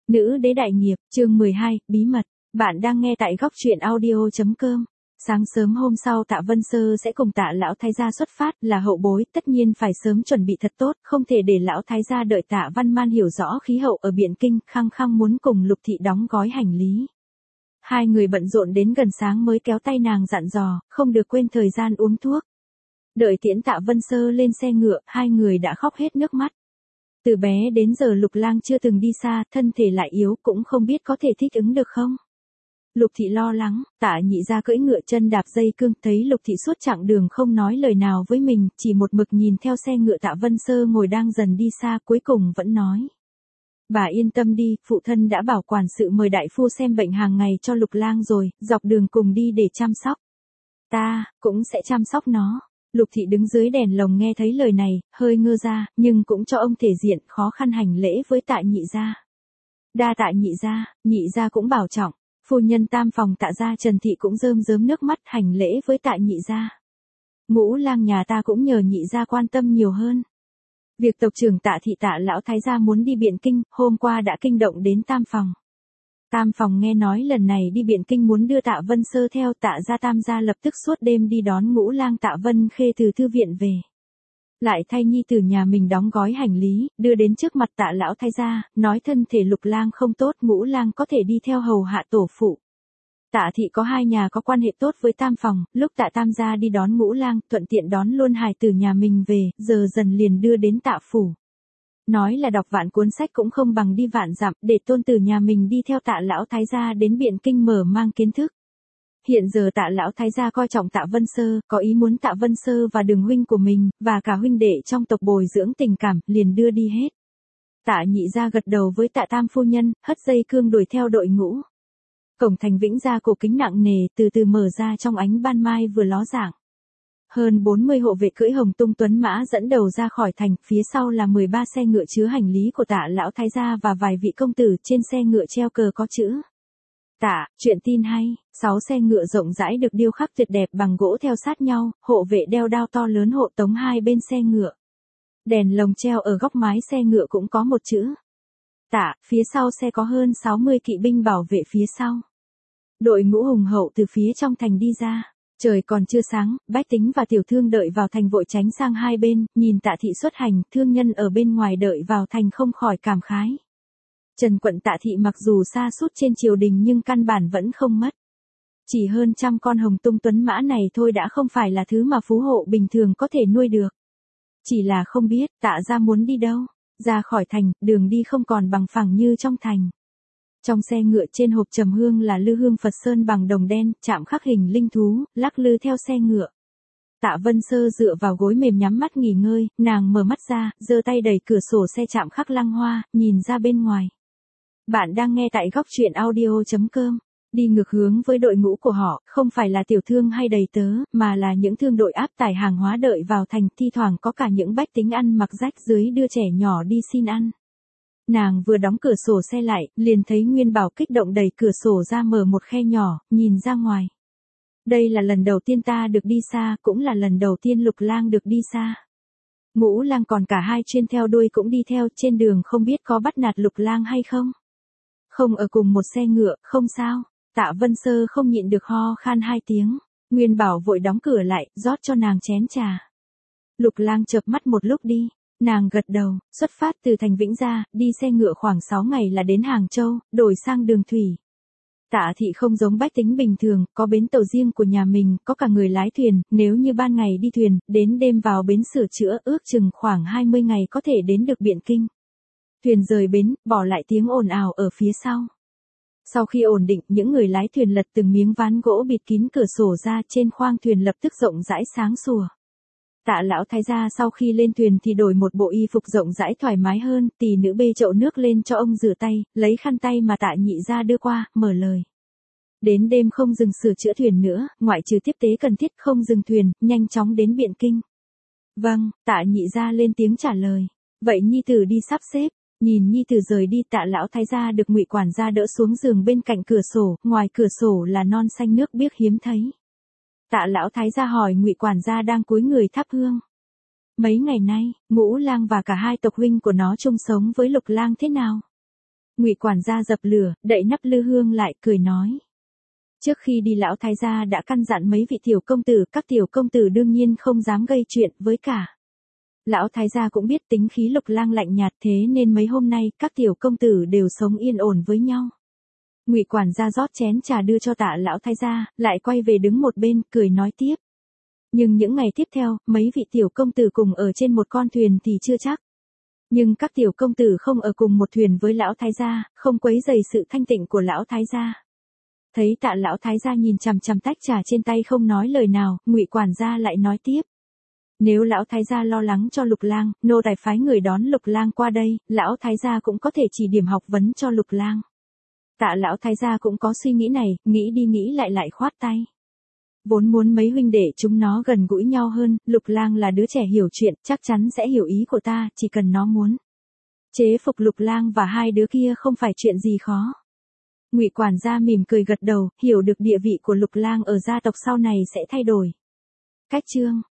Nữ đế đại nghiệp, chương 12, bí mật. Bạn đang nghe tại góc truyện audio.com. Sáng sớm hôm sau Tạ Vân Sơ sẽ cùng Tạ lão thái gia xuất phát, là hậu bối, tất nhiên phải sớm chuẩn bị thật tốt, không thể để lão thái gia đợi Tạ Văn Man hiểu rõ khí hậu ở Biện Kinh, khăng khăng muốn cùng Lục thị đóng gói hành lý. Hai người bận rộn đến gần sáng mới kéo tay nàng dặn dò, không được quên thời gian uống thuốc. Đợi tiễn Tạ Vân Sơ lên xe ngựa, hai người đã khóc hết nước mắt. Từ bé đến giờ Lục Lang chưa từng đi xa, thân thể lại yếu, cũng không biết có thể thích ứng được không. Lục thị lo lắng, Tạ nhị gia cưỡi ngựa chân đạp dây cương, thấy Lục thị suốt chặng đường không nói lời nào với mình, chỉ một mực nhìn theo xe ngựa Tạ Vân Sơ ngồi đang dần đi xa, cuối cùng vẫn nói. Bà yên tâm đi, phụ thân đã bảo quản sự mời đại phu xem bệnh hàng ngày cho Lục Lang rồi, dọc đường cùng đi để chăm sóc. Ta cũng sẽ chăm sóc nó. Lục thị đứng dưới đèn lồng nghe thấy lời này, hơi ngơ ra, nhưng cũng cho ông thể diện, khó khăn hành lễ với Tạ nhị gia. Đa tạ nhị gia cũng bảo trọng. Phu nhân tam phòng Tạ gia Trần thị cũng rơm rớm nước mắt hành lễ với Tạ nhị gia. Ngũ lang nhà ta cũng nhờ nhị gia quan tâm nhiều hơn. Việc tộc trưởng Tạ thị Tạ lão thái gia muốn đi Biện Kinh, hôm qua đã kinh động đến tam phòng. Tam phòng nghe nói lần này đi Biện Kinh muốn đưa Tạ Vân Sơ theo, Tạ gia tam gia lập tức suốt đêm đi đón Ngũ lang Tạ Vân Khê từ thư viện về. Lại thay nhi tử nhà mình đóng gói hành lý, đưa đến trước mặt Tạ lão thái gia, nói thân thể Lục lang không tốt, Ngũ lang có thể đi theo hầu hạ tổ phụ. Tạ thị có hai nhà có quan hệ tốt với tam phòng, lúc Tạ tam gia đi đón Ngũ lang, thuận tiện đón luôn hài tử nhà mình về, giờ dần liền đưa đến Tạ phủ. Nói là đọc vạn cuốn sách cũng không bằng đi vạn dặm, để tôn tử nhà mình đi theo Tạ lão thái gia đến Biện Kinh mở mang kiến thức. Hiện giờ Tạ lão thái gia coi trọng Tạ Vân Sơ, có ý muốn Tạ Vân Sơ và đường huynh của mình, và cả huynh đệ trong tộc bồi dưỡng tình cảm, liền đưa đi hết. Tạ nhị gia gật đầu với Tạ tam phu nhân, hất dây cương đuổi theo đội ngũ. Cổng thành Vĩnh gia cổ kính nặng nề, từ từ mở ra trong ánh ban mai vừa ló dạng. Hơn 40 hộ vệ cưỡi hồng tung tuấn mã dẫn đầu ra khỏi thành, phía sau là 13 xe ngựa chứa hành lý của Tạ lão thái gia và vài vị công tử, trên xe ngựa treo cờ có chữ. Tạ, chuyện tin hay, 6 xe ngựa rộng rãi được điêu khắc tuyệt đẹp bằng gỗ theo sát nhau, hộ vệ đeo đao to lớn hộ tống hai bên xe ngựa. Đèn lồng treo ở góc mái xe ngựa cũng có một chữ. Tạ, phía sau xe có hơn 60 kỵ binh bảo vệ phía sau. Đội ngũ hùng hậu từ phía trong thành đi ra. Trời còn chưa sáng, bách tính và tiểu thương đợi vào thành vội tránh sang hai bên, nhìn Tạ thị xuất hành, thương nhân ở bên ngoài đợi vào thành không khỏi cảm khái. Trần quận Tạ thị mặc dù xa sút trên triều đình nhưng căn bản vẫn không mất. Chỉ hơn 100 con hồng tung tuấn mã này thôi đã không phải là thứ mà phú hộ bình thường có thể nuôi được. Chỉ là không biết Tạ gia muốn đi đâu. Ra khỏi thành, đường đi không còn bằng phẳng như trong thành. Trong xe ngựa trên hộp trầm hương là lư hương Phật sơn bằng đồng đen, chạm khắc hình linh thú, lắc lư theo xe ngựa. Tạ Vân Sơ dựa vào gối mềm nhắm mắt nghỉ ngơi, nàng mở mắt ra, giơ tay đẩy cửa sổ xe chạm khắc lăng hoa, nhìn ra bên ngoài. Bạn đang nghe tại góc truyện audio.com. Đi ngược hướng với đội ngũ của họ, không phải là tiểu thương hay đầy tớ, mà là những thương đội áp tải hàng hóa đợi vào thành, thi thoảng có cả những bách tính ăn mặc rách rưới đưa trẻ nhỏ đi xin ăn. Nàng vừa đóng cửa sổ xe lại, liền thấy Nguyên Bảo kích động đẩy cửa sổ ra mở một khe nhỏ, nhìn ra ngoài. Đây là lần đầu tiên ta được đi xa, cũng là lần đầu tiên Lục lang được đi xa. Ngũ lang còn cả hai chuyên theo đuôi cũng đi theo, trên đường không biết có bắt nạt Lục lang hay không. Không ở cùng một xe ngựa, không sao. Tạ Vân Sơ không nhịn được ho khan 2 tiếng. Nguyên Bảo vội đóng cửa lại, rót cho nàng chén trà. Lục lang chợp mắt một lúc đi. Nàng gật đầu, xuất phát từ thành Vĩnh gia, đi xe ngựa khoảng 6 ngày là đến Hàng Châu, đổi sang đường thủy. Tạ thị không giống bách tính bình thường, có bến tàu riêng của nhà mình, có cả người lái thuyền, nếu như ban ngày đi thuyền, đến đêm vào bến sửa chữa, ước chừng khoảng 20 ngày có thể đến được Biện Kinh. Thuyền rời bến, bỏ lại tiếng ồn ào ở phía sau. Sau khi ổn định, những người lái thuyền lật từng miếng ván gỗ bịt kín cửa sổ ra, trên khoang thuyền lập tức rộng rãi sáng sủa. Tạ lão thái gia sau khi lên thuyền thì đổi một bộ y phục rộng rãi thoải mái hơn, tỷ nữ bê chậu nước lên cho ông rửa tay, lấy khăn tay mà Tạ nhị gia đưa qua, mở lời. Đến đêm không dừng sửa chữa thuyền nữa, ngoại trừ tiếp tế cần thiết không dừng thuyền, nhanh chóng đến Biện Kinh. Vâng, Tạ nhị gia lên tiếng trả lời. Vậy nhi tử đi sắp xếp. Nhìn nhi tử rời đi, Tạ lão thái gia được Ngụy quản gia đỡ xuống giường bên cạnh cửa sổ, ngoài cửa sổ là non xanh nước biếc hiếm thấy. Tạ lão thái gia hỏi Ngụy quản gia đang cúi người thắp hương. Mấy ngày nay, Ngũ lang và cả hai tộc huynh của nó chung sống với Lục lang thế nào? Ngụy quản gia dập lửa, đậy nắp lư hương lại, cười nói. Trước khi đi lão thái gia đã căn dặn mấy vị tiểu công tử, các tiểu công tử đương nhiên không dám gây chuyện, với cả. Lão thái gia cũng biết tính khí Lục Lang lạnh nhạt, thế nên mấy hôm nay các tiểu công tử đều sống yên ổn với nhau. Ngụy quản gia rót chén trà đưa cho Tạ lão thái gia, lại quay về đứng một bên, cười nói tiếp. Nhưng những ngày tiếp theo, mấy vị tiểu công tử cùng ở trên một con thuyền thì chưa chắc. Nhưng các tiểu công tử không ở cùng một thuyền với lão thái gia, không quấy rầy sự thanh tịnh của lão thái gia. Thấy Tạ lão thái gia nhìn chằm chằm tách trà trên tay không nói lời nào, Ngụy quản gia lại nói tiếp. Nếu lão thái gia lo lắng cho Lục Lang, nô tài phái người đón Lục Lang qua đây, lão thái gia cũng có thể chỉ điểm học vấn cho Lục Lang. Tạ lão thái gia cũng có suy nghĩ này, nghĩ đi nghĩ lại khoát tay. Vốn muốn mấy huynh đệ chúng nó gần gũi nhau hơn, Lục Lang là đứa trẻ hiểu chuyện, chắc chắn sẽ hiểu ý của ta, chỉ cần nó muốn. Chế phục Lục Lang và hai đứa kia không phải chuyện gì khó. Ngụy quản gia mỉm cười gật đầu, hiểu được địa vị của Lục Lang ở gia tộc sau này sẽ thay đổi. Cách chương